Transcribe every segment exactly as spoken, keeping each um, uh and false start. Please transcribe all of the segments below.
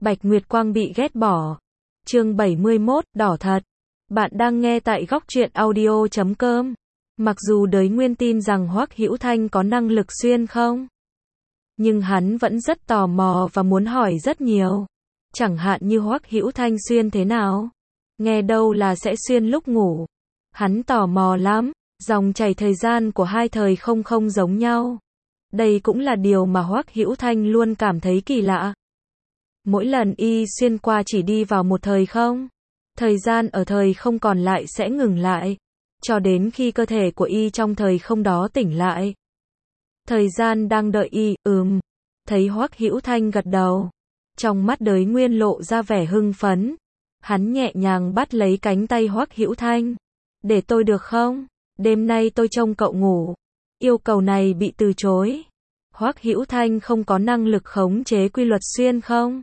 Bạch Nguyệt Quang bị ghét bỏ. Chương bảy mươi mốt, đỏ thật. Bạn đang nghe tại góc truyện audio chấm com. Mặc dù Đới Nguyên tin rằng Hoắc Hữu Thanh có năng lực xuyên không, nhưng hắn vẫn rất tò mò và muốn hỏi rất nhiều. Chẳng hạn như Hoắc Hữu Thanh xuyên thế nào? Nghe đâu là sẽ xuyên lúc ngủ. Hắn tò mò lắm, dòng chảy thời gian của hai thời không không giống nhau. Đây cũng là điều mà Hoắc Hữu Thanh luôn cảm thấy kỳ lạ. Mỗi lần y xuyên qua chỉ đi vào một thời không, thời gian ở thời không còn lại sẽ ngừng lại, cho đến khi cơ thể của y trong thời không đó tỉnh lại. Thời gian đang đợi y, ừm. Thấy Hoắc Hữu Thanh gật đầu, trong mắt Đới Nguyên lộ ra vẻ hưng phấn. Hắn nhẹ nhàng bắt lấy cánh tay Hoắc Hữu Thanh. Để tôi được không? Đêm nay tôi trông cậu ngủ. Yêu cầu này bị từ chối. Hoắc Hữu Thanh không có năng lực khống chế quy luật xuyên không.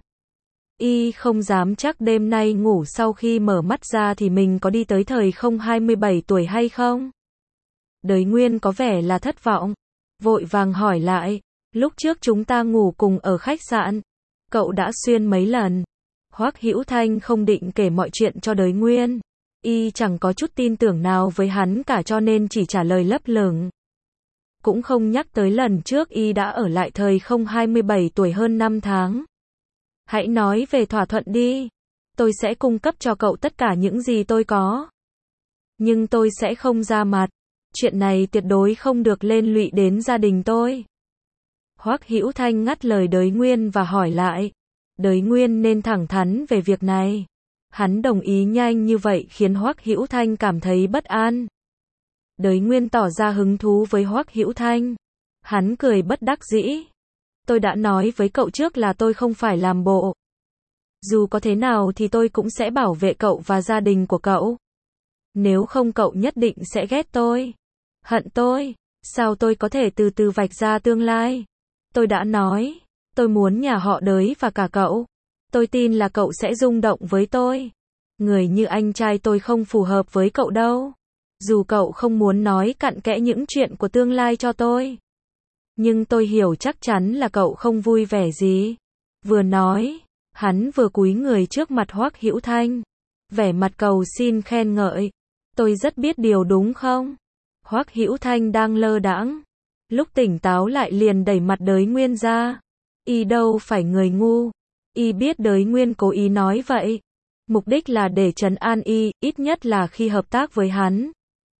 Y không dám chắc đêm nay ngủ sau khi mở mắt ra thì mình có đi tới thời không hai mươi bảy tuổi hay không. Đới Nguyên có vẻ là thất vọng, vội vàng hỏi lại, lúc trước chúng ta ngủ cùng ở khách sạn, cậu đã xuyên mấy lần? Hoắc Hữu Thanh không định kể mọi chuyện cho Đới Nguyên. Y chẳng có chút tin tưởng nào với hắn cả cho nên chỉ trả lời lấp lửng. Cũng không nhắc tới lần trước y đã ở lại thời không hai mươi bảy tuổi hơn năm tháng. Hãy nói về thỏa thuận đi. Tôi sẽ cung cấp cho cậu tất cả những gì tôi có. Nhưng tôi sẽ không ra mặt. Chuyện này tuyệt đối không được liên lụy đến gia đình tôi. Hoắc Hữu Thanh ngắt lời Đới Nguyên và hỏi lại. Đới Nguyên nên thẳng thắn về việc này. Hắn đồng ý nhanh như vậy khiến Hoắc Hữu Thanh cảm thấy bất an. Đới Nguyên tỏ ra hứng thú với Hoắc Hữu Thanh. Hắn cười bất đắc dĩ. Tôi đã nói với cậu trước là tôi không phải làm bộ. Dù có thế nào thì tôi cũng sẽ bảo vệ cậu và gia đình của cậu. Nếu không cậu nhất định sẽ ghét tôi, hận tôi. Sao tôi có thể từ từ vạch ra tương lai? Tôi đã nói, tôi muốn nhà họ Đới và cả cậu. Tôi tin là cậu sẽ rung động với tôi. Người như anh trai tôi không phù hợp với cậu đâu. Dù cậu không muốn nói cặn kẽ những chuyện của tương lai cho tôi, nhưng tôi hiểu chắc chắn là cậu không vui vẻ gì. Vừa nói, hắn vừa cúi người trước mặt Hoắc Hữu Thanh, vẻ mặt cầu xin khen ngợi. Tôi rất biết điều đúng không? Hoắc Hữu Thanh đang lơ đãng, lúc tỉnh táo lại liền đẩy mặt Đới Nguyên ra. Y đâu phải người ngu. Y biết Đới Nguyên cố ý nói vậy. Mục đích là để trấn an y, ít nhất là khi hợp tác với hắn.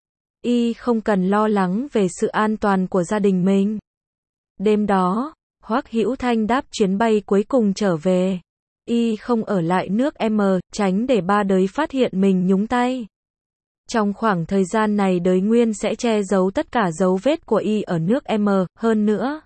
Y không cần lo lắng về sự an toàn của gia đình mình. Đêm đó, Hoắc Hữu Thanh đáp chuyến bay cuối cùng trở về. Y không ở lại nước M, tránh để ba Đới phát hiện mình nhúng tay. Trong khoảng thời gian này Đới Nguyên sẽ che giấu tất cả dấu vết của Y ở nước M, hơn nữa.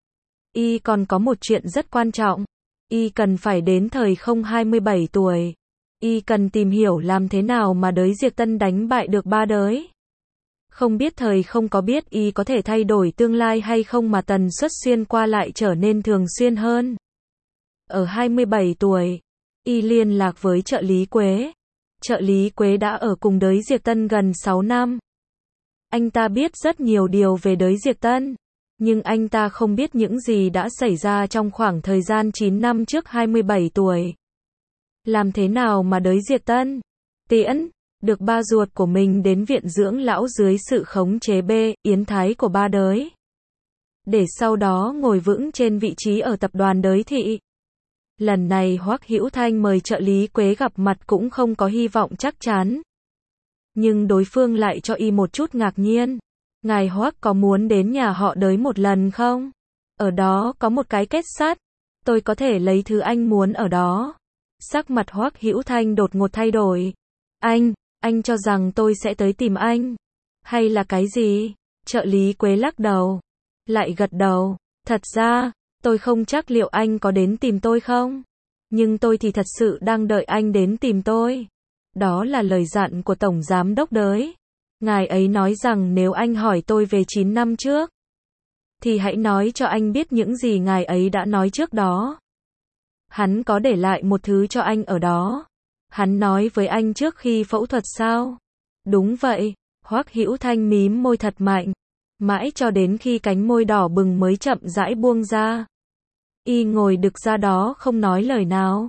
Y còn có một chuyện rất quan trọng. Y cần phải đến thời không hai mươi bảy tuổi. Y cần tìm hiểu làm thế nào mà Đới Diệp Tân đánh bại được ba Đới. Không biết thời không có biết Y có thể thay đổi tương lai hay không mà tần suất xuyên qua lại trở nên thường xuyên hơn. Ở hai mươi bảy tuổi, Y liên lạc với trợ lý Quế. Trợ lý Quế đã ở cùng Đới Diệp Tân gần sáu năm. Anh ta biết rất nhiều điều về Đới Diệp Tân, nhưng anh ta không biết những gì đã xảy ra trong khoảng thời gian chín năm trước hai mươi bảy tuổi. Làm thế nào mà Đới Diệp Tân tiễn được ba ruột của mình đến viện dưỡng lão dưới sự khống chế B, Yến Thái của ba Đới, để sau đó ngồi vững trên vị trí ở tập đoàn Đới Thị. Lần này Hoắc Hữu Thanh mời trợ lý Quế gặp mặt cũng không có hy vọng chắc chắn. Nhưng đối phương lại cho Y một chút ngạc nhiên. Ngài Hoắc có muốn đến nhà họ Đới một lần không? Ở đó có một cái kết sắt. Tôi có thể lấy thứ anh muốn ở đó. Sắc mặt Hoắc Hữu Thanh đột ngột thay đổi. Anh, anh cho rằng tôi sẽ tới tìm anh? Hay là cái gì? Trợ lý Quế lắc đầu. Lại gật đầu. Thật ra, tôi không chắc liệu anh có đến tìm tôi không? Nhưng tôi thì thật sự đang đợi anh đến tìm tôi. Đó là lời dặn của Tổng Giám đốc Đới. Ngài ấy nói rằng nếu anh hỏi tôi về chín năm trước, thì hãy nói cho anh biết những gì ngài ấy đã nói trước đó. Hắn có để lại một thứ cho anh ở đó. Hắn nói với anh trước khi phẫu thuật sao? Đúng vậy. Hoắc Hữu Thanh mím môi thật mạnh. Mãi cho đến khi cánh môi đỏ bừng mới chậm rãi buông ra. Y ngồi đực ra đó không nói lời nào.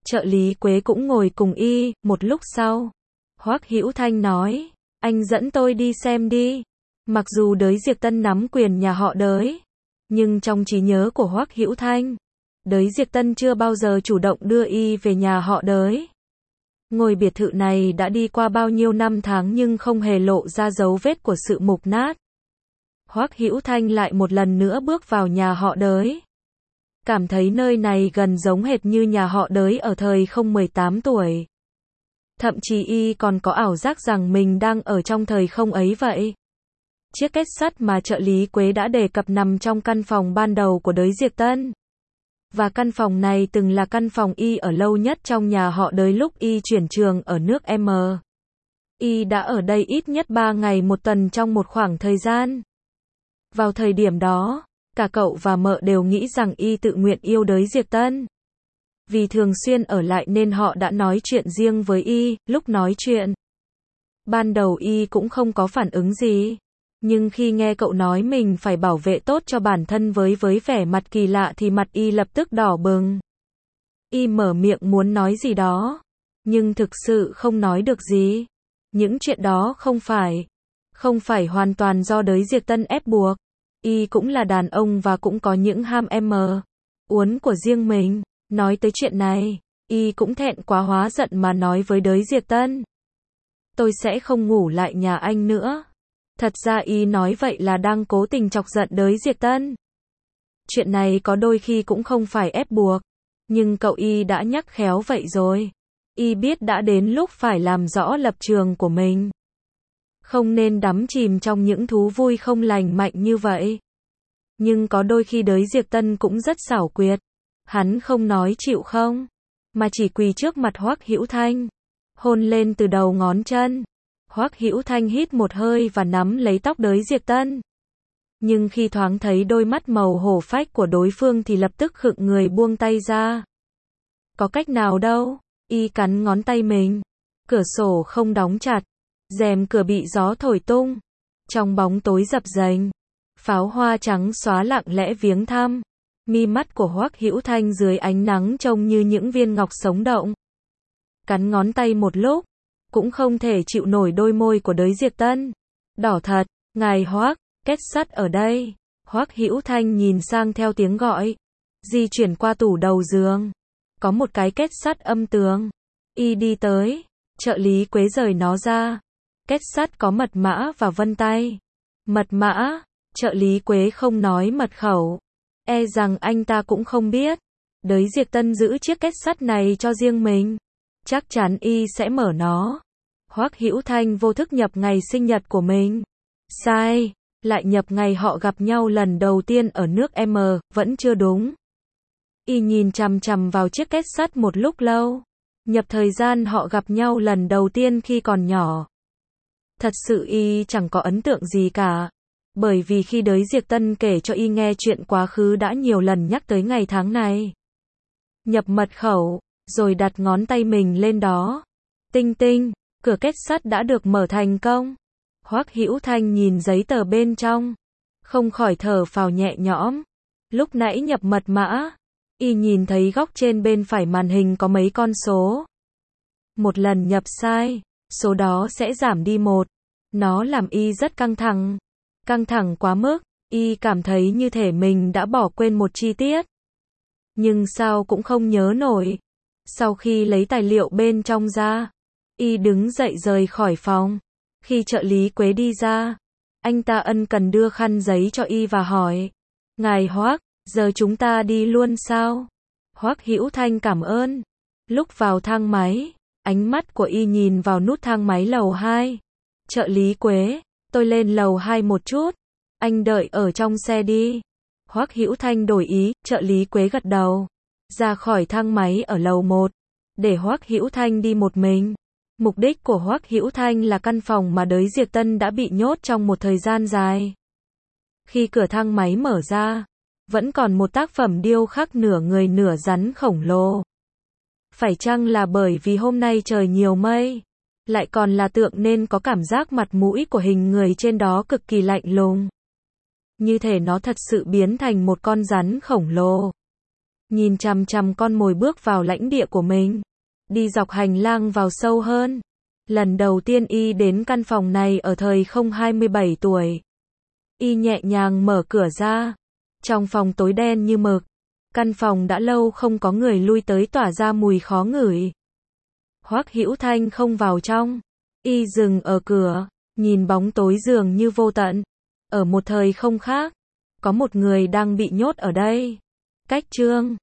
Trợ lý Quế cũng ngồi cùng y, một lúc sau. Hoắc Hữu Thanh nói, anh dẫn tôi đi xem đi. Mặc dù Đới Diệp Tân nắm quyền nhà họ Đới, nhưng trong trí nhớ của Hoắc Hữu Thanh, Đới Diệp Tân chưa bao giờ chủ động đưa y về nhà họ Đới. Ngôi biệt thự này đã đi qua bao nhiêu năm tháng nhưng không hề lộ ra dấu vết của sự mục nát. Hoắc Hữu Thanh lại một lần nữa bước vào nhà họ Đới. Cảm thấy nơi này gần giống hệt như nhà họ Đới ở thời không mười tám tuổi. Thậm chí y còn có ảo giác rằng mình đang ở trong thời không ấy vậy. Chiếc két sắt mà trợ lý Quế đã đề cập nằm trong căn phòng ban đầu của Đới Diệp Tân. Và căn phòng này từng là căn phòng y ở lâu nhất trong nhà họ Đới lúc y chuyển trường ở nước M. Y đã ở đây ít nhất ba ngày một tuần trong một khoảng thời gian. Vào thời điểm đó, cả cậu và mợ đều nghĩ rằng y tự nguyện yêu Đới Diệp Tân. Vì thường xuyên ở lại nên họ đã nói chuyện riêng với y, lúc nói chuyện. Ban đầu y cũng không có phản ứng gì. Nhưng khi nghe cậu nói mình phải bảo vệ tốt cho bản thân với với vẻ mặt kỳ lạ thì mặt y lập tức đỏ bừng. Y mở miệng muốn nói gì đó, nhưng thực sự không nói được gì. Những chuyện đó không phải, không phải hoàn toàn do Đới Diệp Tân ép buộc. Y cũng là đàn ông và cũng có những ham em uốn của riêng mình. Nói tới chuyện này, y cũng thẹn quá hóa giận mà nói với Đới Diệp Tân. Tôi sẽ không ngủ lại nhà anh nữa. Thật ra y nói vậy là đang cố tình chọc giận Đới Diệp Tân. Chuyện này có đôi khi cũng không phải ép buộc. Nhưng cậu y đã nhắc khéo vậy rồi. Y biết đã đến lúc phải làm rõ lập trường của mình. Không nên đắm chìm trong những thú vui không lành mạnh như vậy. Nhưng có đôi khi Đới Diệp Tân cũng rất xảo quyệt. Hắn không nói chịu không, mà chỉ quỳ trước mặt Hoắc Hữu Thanh, hôn lên từ đầu ngón chân. Hoắc Hữu Thanh hít một hơi và nắm lấy tóc Đới Diệp Tân. Nhưng khi thoáng thấy đôi mắt màu hổ phách của đối phương thì lập tức khựng người buông tay ra. Có cách nào đâu, y cắn ngón tay mình. Cửa sổ không đóng chặt, rèm cửa bị gió thổi tung. Trong bóng tối dập dềnh, pháo hoa trắng xóa lặng lẽ viếng thăm. Mi mắt của Hoắc Hữu Thanh dưới ánh nắng trông như những viên ngọc sống động. Cắn ngón tay một lúc, cũng không thể chịu nổi đôi môi của Đới Diệp Tân. Đỏ thật, ngài Hoắc, két sắt ở đây. Hoắc Hữu Thanh nhìn sang theo tiếng gọi, di chuyển qua tủ đầu giường. Có một cái két sắt âm tường. Y đi tới, trợ lý Quế rời nó ra. Két sắt có mật mã và vân tay. Mật mã, trợ lý Quế không nói mật khẩu. E rằng anh ta cũng không biết. Đới Diệp Tân giữ chiếc két sắt này cho riêng mình. Chắc chắn y sẽ mở nó. Hoắc Hữu Thanh vô thức nhập ngày sinh nhật của mình. Sai, lại nhập ngày họ gặp nhau lần đầu tiên ở nước M, vẫn chưa đúng. Y nhìn chằm chằm vào chiếc két sắt một lúc lâu. Nhập thời gian họ gặp nhau lần đầu tiên khi còn nhỏ. Thật sự y chẳng có ấn tượng gì cả. Bởi vì khi Đới Diệp Tân kể cho y nghe chuyện quá khứ đã nhiều lần nhắc tới ngày tháng này. Nhập mật khẩu, rồi đặt ngón tay mình lên đó. Tinh tinh, cửa két sắt đã được mở thành công. Hoắc Hữu Thanh nhìn giấy tờ bên trong, không khỏi thở phào nhẹ nhõm. Lúc nãy nhập mật mã, y nhìn thấy góc trên bên phải màn hình có mấy con số. Một lần nhập sai, số đó sẽ giảm đi một. Nó làm y rất căng thẳng. Căng thẳng quá mức, y cảm thấy như thể mình đã bỏ quên một chi tiết. Nhưng sao cũng không nhớ nổi. Sau khi lấy tài liệu bên trong ra, y đứng dậy rời khỏi phòng. Khi trợ lý Quế đi ra, anh ta ân cần đưa khăn giấy cho y và hỏi. Ngài Hoắc, giờ chúng ta đi luôn sao? Hoắc Hữu Thanh cảm ơn. Lúc vào thang máy, ánh mắt của y nhìn vào nút thang máy lầu hai. Trợ lý Quế, tôi lên lầu hai một chút. Anh đợi ở trong xe đi. Hoắc Hữu Thanh đổi ý, trợ lý Quế gật đầu. Ra khỏi thang máy ở lầu một. Để Hoắc Hữu Thanh đi một mình. Mục đích của Hoắc Hữu Thanh là căn phòng mà Đới Diệp Tân đã bị nhốt trong một thời gian dài. Khi cửa thang máy mở ra, vẫn còn một tác phẩm điêu khắc nửa người nửa rắn khổng lồ. Phải chăng là bởi vì hôm nay trời nhiều mây, lại còn là tượng nên có cảm giác mặt mũi của hình người trên đó cực kỳ lạnh lùng. Như thể nó thật sự biến thành một con rắn khổng lồ. nhìn chằm chằm con mồi bước vào lãnh địa của mình. Đi dọc hành lang vào sâu hơn. Lần đầu tiên y đến căn phòng này ở thời không hai mươi bảy tuổi. Y nhẹ nhàng mở cửa ra. Trong phòng tối đen như mực. Căn phòng đã lâu không có người lui tới tỏa ra mùi khó ngửi. Hoắc Hữu Thanh không vào trong. Y dừng ở cửa, nhìn bóng tối dường như vô tận. Ở một thời không khác, có một người đang bị nhốt ở đây. Cách chương